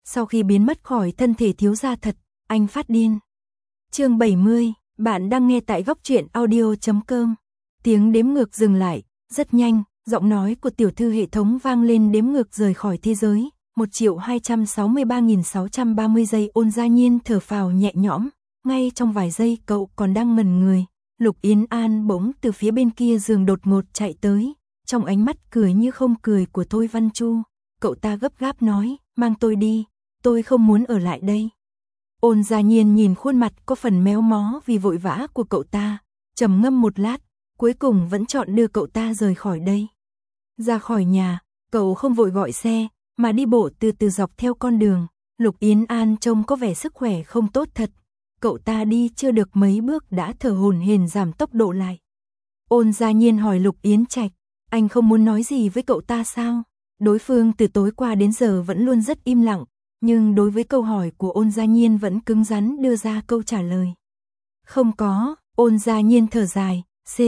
Sau khi biến mất khỏi thân thể thiếu gia thật, anh phát điên. Chương 70, bạn đang nghe tại góc truyện audio.com. Tiếng đếm ngược dừng lại, rất nhanh, giọng nói của tiểu thư hệ thống vang lên đếm ngược rời khỏi thế giới, 1.263.630 giây. Ôn Gia Nhiên thở phào nhẹ nhõm, ngay trong vài giây cậu còn đang ngẩn người, Lục Yến An bỗng từ phía bên kia giường đột ngột chạy tới, trong ánh mắt cười như không cười của Thôi Văn Chu, cậu ta gấp gáp nói, mang tôi đi, tôi không muốn ở lại đây. Ôn Gia Nhiên nhìn khuôn mặt có phần méo mó vì vội vã của cậu ta, trầm ngâm một lát, cuối cùng vẫn chọn đưa cậu ta rời khỏi đây. Ra khỏi nhà, cậu không vội gọi xe, mà đi bộ từ từ dọc theo con đường. Lục Yến An trông có vẻ sức khỏe không tốt thật. Cậu ta đi chưa được mấy bước đã thở hổn hển giảm tốc độ lại. Ôn Gia Nhiên hỏi Lục Yến Trạch, anh không muốn nói gì với cậu ta sao? Đối phương từ tối qua đến giờ vẫn luôn rất im lặng, nhưng đối với câu hỏi của Ôn Gia Nhiên vẫn cứng rắn đưa ra câu trả lời. Không có, Ôn Gia Nhiên thở dài,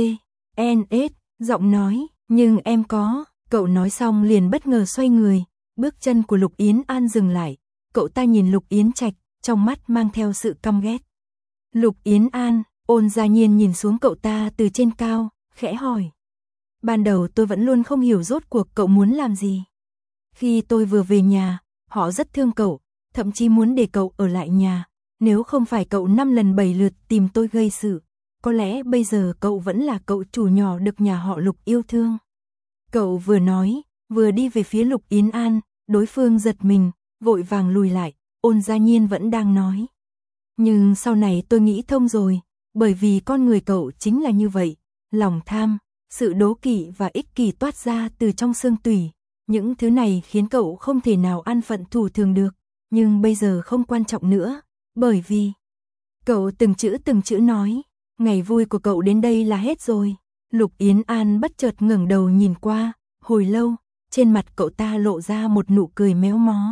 C.N.S. giọng nói, nhưng em có. Cậu nói xong liền bất ngờ xoay người, bước chân của Lục Yến An dừng lại, cậu ta nhìn Lục Yến Trạch, trong mắt mang theo sự căm ghét. Lục Yến An, Ôn Gia Nhiên nhìn xuống cậu ta từ trên cao, khẽ hỏi. Ban đầu tôi vẫn luôn không hiểu rốt cuộc cậu muốn làm gì. Khi tôi vừa về nhà, họ rất thương cậu, thậm chí muốn để cậu ở lại nhà, nếu không phải cậu 5 lần 7 lượt tìm tôi gây sự, có lẽ bây giờ cậu vẫn là cậu chủ nhỏ được nhà họ Lục yêu thương. Cậu vừa nói, vừa đi về phía Lục Yến An, đối phương giật mình, vội vàng lùi lại, Ôn Gia Nhiên vẫn đang nói. Nhưng sau này tôi nghĩ thông rồi, bởi vì con người cậu chính là như vậy, lòng tham, sự đố kỵ và ích kỷ toát ra từ trong xương tủy. Những thứ này khiến cậu không thể nào an phận thủ thường được, nhưng bây giờ không quan trọng nữa, bởi vì... Cậu từng chữ nói, ngày vui của cậu đến đây là hết rồi. Lục Yến An bất chợt ngẩng đầu nhìn qua, hồi lâu, trên mặt cậu ta lộ ra một nụ cười méo mó.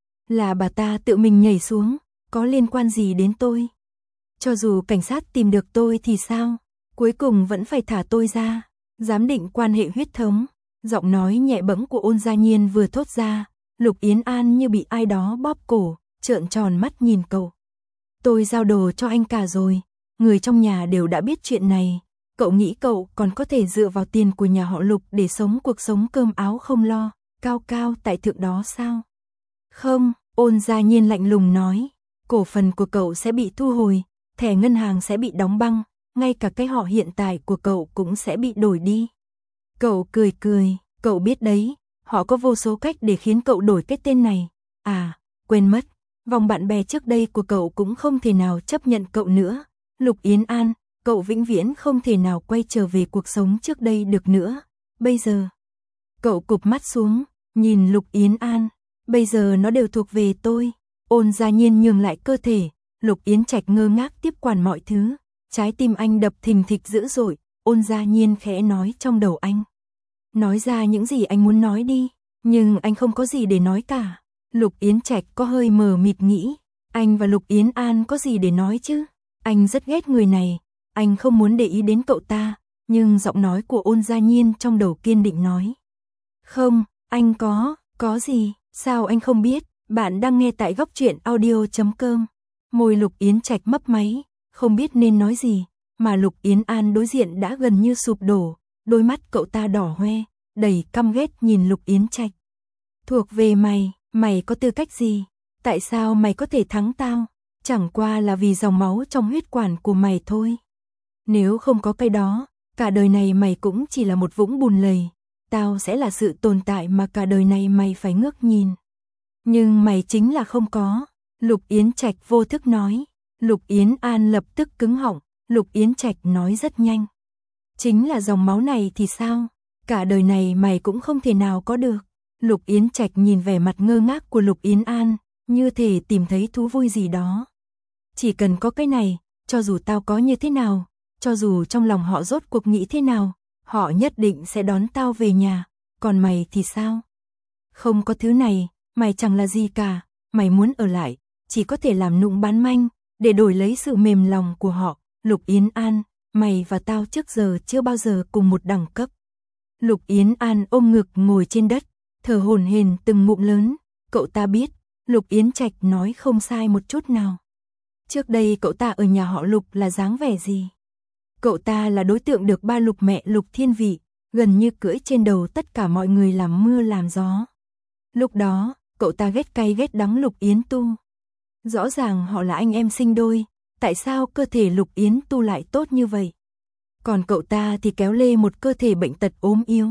Là bà ta tự mình nhảy xuống, có liên quan gì đến tôi? Cho dù cảnh sát tìm được tôi thì sao? Cuối cùng vẫn phải thả tôi ra, giám định quan hệ huyết thống. Giọng nói nhẹ bẫng của Ôn Gia Nhiên vừa thốt ra, Lục Yến An như bị ai đó bóp cổ, trợn tròn mắt nhìn cậu. Tôi giao đồ cho anh cả rồi, người trong nhà đều đã biết chuyện này. Cậu nghĩ cậu còn có thể dựa vào tiền của nhà họ Lục để sống cuộc sống cơm áo không lo, cao cao tại thượng đó sao? Không, Ôn Gia Nhiên lạnh lùng nói, cổ phần của cậu sẽ bị thu hồi, thẻ ngân hàng sẽ bị đóng băng, ngay cả cái họ hiện tại của cậu cũng sẽ bị đổi đi. Cậu cười, cậu biết đấy, họ có vô số cách để khiến cậu đổi cái tên này. À, quên mất, vòng bạn bè trước đây của cậu cũng không thể nào chấp nhận cậu nữa. Lục Yến An, cậu vĩnh viễn không thể nào quay trở về cuộc sống trước đây được nữa. Bây giờ, cậu cụp mắt xuống, nhìn Lục Yến An, bây giờ nó đều thuộc về tôi. Ôn Gia Nhiên nhường lại cơ thể, Lục Yến Trạch ngơ ngác tiếp quản mọi thứ, trái tim anh đập thình thịch dữ dội. Ôn Gia Nhiên khẽ nói trong đầu anh. Nói ra những gì anh muốn nói đi, nhưng anh không có gì để nói cả. Lục Yến Trạch có hơi mờ mịt nghĩ, anh và Lục Yến An có gì để nói chứ? Anh rất ghét người này, anh không muốn để ý đến cậu ta, nhưng giọng nói của Ôn Gia Nhiên trong đầu kiên định nói. Không, anh có gì, sao anh không biết? Bạn đang nghe tại góc truyện audio.com. Môi Lục Yến Trạch mấp máy, không biết nên nói gì, mà Lục Yến An đối diện đã gần như sụp đổ, đôi mắt cậu ta đỏ hoe, đầy căm ghét nhìn Lục Yến Trạch. Thuộc về mày có tư cách gì? Tại sao mày có thể thắng tao? Chẳng qua là vì dòng máu trong huyết quản của mày thôi. Nếu không có cái đó, cả đời này mày cũng chỉ là một vũng bùn lầy. Tao sẽ là sự tồn tại mà cả đời này mày phải ngước nhìn. Nhưng mày chính là không có. Lục Yến Trạch vô thức nói. Lục Yến An lập tức cứng họng. Lục Yến Trạch nói rất nhanh. Chính là dòng máu này thì sao? Cả đời này mày cũng không thể nào có được. Lục Yến Trạch nhìn vẻ mặt ngơ ngác của Lục Yến An, như thể tìm thấy thú vui gì đó. Chỉ cần có cái này, cho dù tao có như thế nào, cho dù trong lòng họ rốt cuộc nghĩ thế nào, họ nhất định sẽ đón tao về nhà. Còn mày thì sao? Không có thứ này, mày chẳng là gì cả. Mày muốn ở lại, chỉ có thể làm nũng bán manh, để đổi lấy sự mềm lòng của họ. Lục Yến An, mày và tao trước giờ chưa bao giờ cùng một đẳng cấp. Lục Yến An ôm ngực ngồi trên đất, thở hổn hển từng ngụm lớn. Cậu ta biết, Lục Yến Trạch nói không sai một chút nào. Trước đây cậu ta ở nhà họ Lục là dáng vẻ gì? Cậu ta là đối tượng được ba Lục mẹ Lục Thiên Vị, gần như cưỡi trên đầu tất cả mọi người làm mưa làm gió. Lúc đó, cậu ta ghét cay ghét đắng Lục Yến Tu. Rõ ràng họ là anh em sinh đôi, tại sao cơ thể Lục Yến Tu lại tốt như vậy? Còn cậu ta thì kéo lê một cơ thể bệnh tật ốm yếu.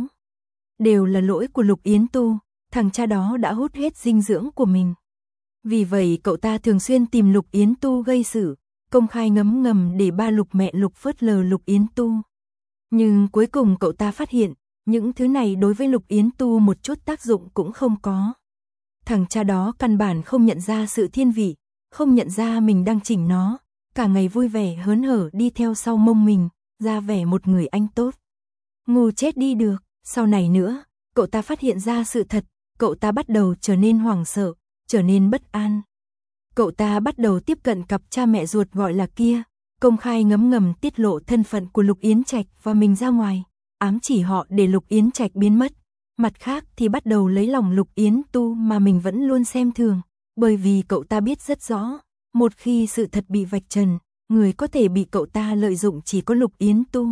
Đều là lỗi của Lục Yến Tu, thằng cha đó đã hút hết dinh dưỡng của mình. Vì vậy cậu ta thường xuyên tìm Lục Yến Tu gây sự, công khai ngấm ngầm để ba Lục mẹ Lục phớt lờ Lục Yến Tu. Nhưng cuối cùng cậu ta phát hiện, những thứ này đối với Lục Yến Tu một chút tác dụng cũng không có. Thằng cha đó căn bản không nhận ra sự thiên vị, không nhận ra mình đang chỉnh nó, cả ngày vui vẻ hớn hở đi theo sau mông mình, ra vẻ một người anh tốt. Ngu chết đi được, sau này nữa, cậu ta phát hiện ra sự thật, cậu ta bắt đầu trở nên hoảng sợ, trở nên bất an. Cậu ta bắt đầu tiếp cận cặp cha mẹ ruột gọi là kia, công khai ngấm ngầm tiết lộ thân phận của Lục Yến Trạch và mình ra ngoài, ám chỉ họ để Lục Yến Trạch biến mất. Mặt khác thì bắt đầu lấy lòng Lục Yến Tu mà mình vẫn luôn xem thường, bởi vì cậu ta biết rất rõ, một khi sự thật bị vạch trần, người có thể bị cậu ta lợi dụng chỉ có Lục Yến Tu.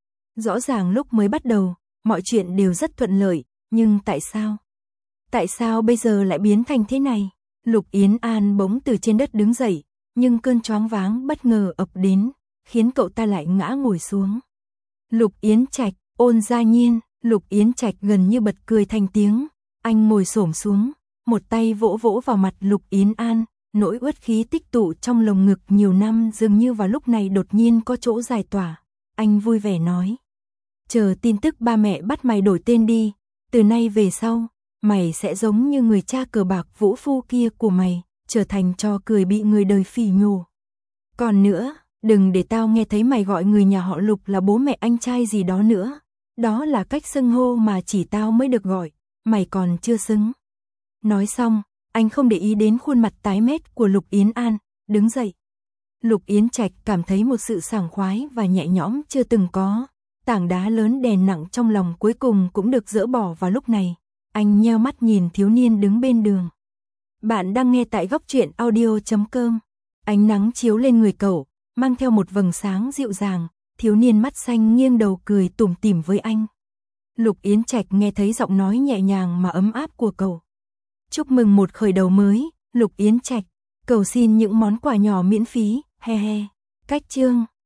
Rõ ràng lúc mới bắt đầu, mọi chuyện đều rất thuận lợi, nhưng tại sao? Tại sao bây giờ lại biến thành thế này? Lục Yến An bỗng từ trên đất đứng dậy, nhưng cơn choáng váng bất ngờ ập đến, khiến cậu ta lại ngã ngồi xuống. Lục Yến Trạch, Ôn Gia Nhiên, Lục Yến Trạch gần như bật cười thành tiếng, anh ngồi xổm xuống, một tay vỗ vỗ vào mặt Lục Yến An, nỗi uất khí tích tụ trong lồng ngực nhiều năm dường như vào lúc này đột nhiên có chỗ giải tỏa. Anh vui vẻ nói, chờ tin tức ba mẹ bắt mày đổi tên đi, từ nay về sau, mày sẽ giống như người cha cờ bạc vũ phu kia của mày, trở thành trò cười bị người đời phỉ nhổ. Còn nữa, đừng để tao nghe thấy mày gọi người nhà họ Lục là bố mẹ anh trai gì đó nữa, đó là cách xưng hô mà chỉ tao mới được gọi, mày còn chưa xứng. Nói xong, anh không để ý đến khuôn mặt tái mét của Lục Yến An, đứng dậy. Lục Yến Trạch cảm thấy một sự sảng khoái và nhẹ nhõm chưa từng có, tảng đá lớn đè nặng trong lòng cuối cùng cũng được dỡ bỏ vào lúc này. Anh nheo mắt nhìn thiếu niên đứng bên đường. Bạn đang nghe tại góc truyện audio.com. Ánh nắng chiếu lên người cậu, mang theo một vầng sáng dịu dàng, thiếu niên mắt xanh nghiêng đầu cười tủm tỉm với anh. Lục Yến Trạch nghe thấy giọng nói nhẹ nhàng mà ấm áp của cậu. Chúc mừng một khởi đầu mới, Lục Yến Trạch, cầu xin những món quà nhỏ miễn phí, he he. Cách chương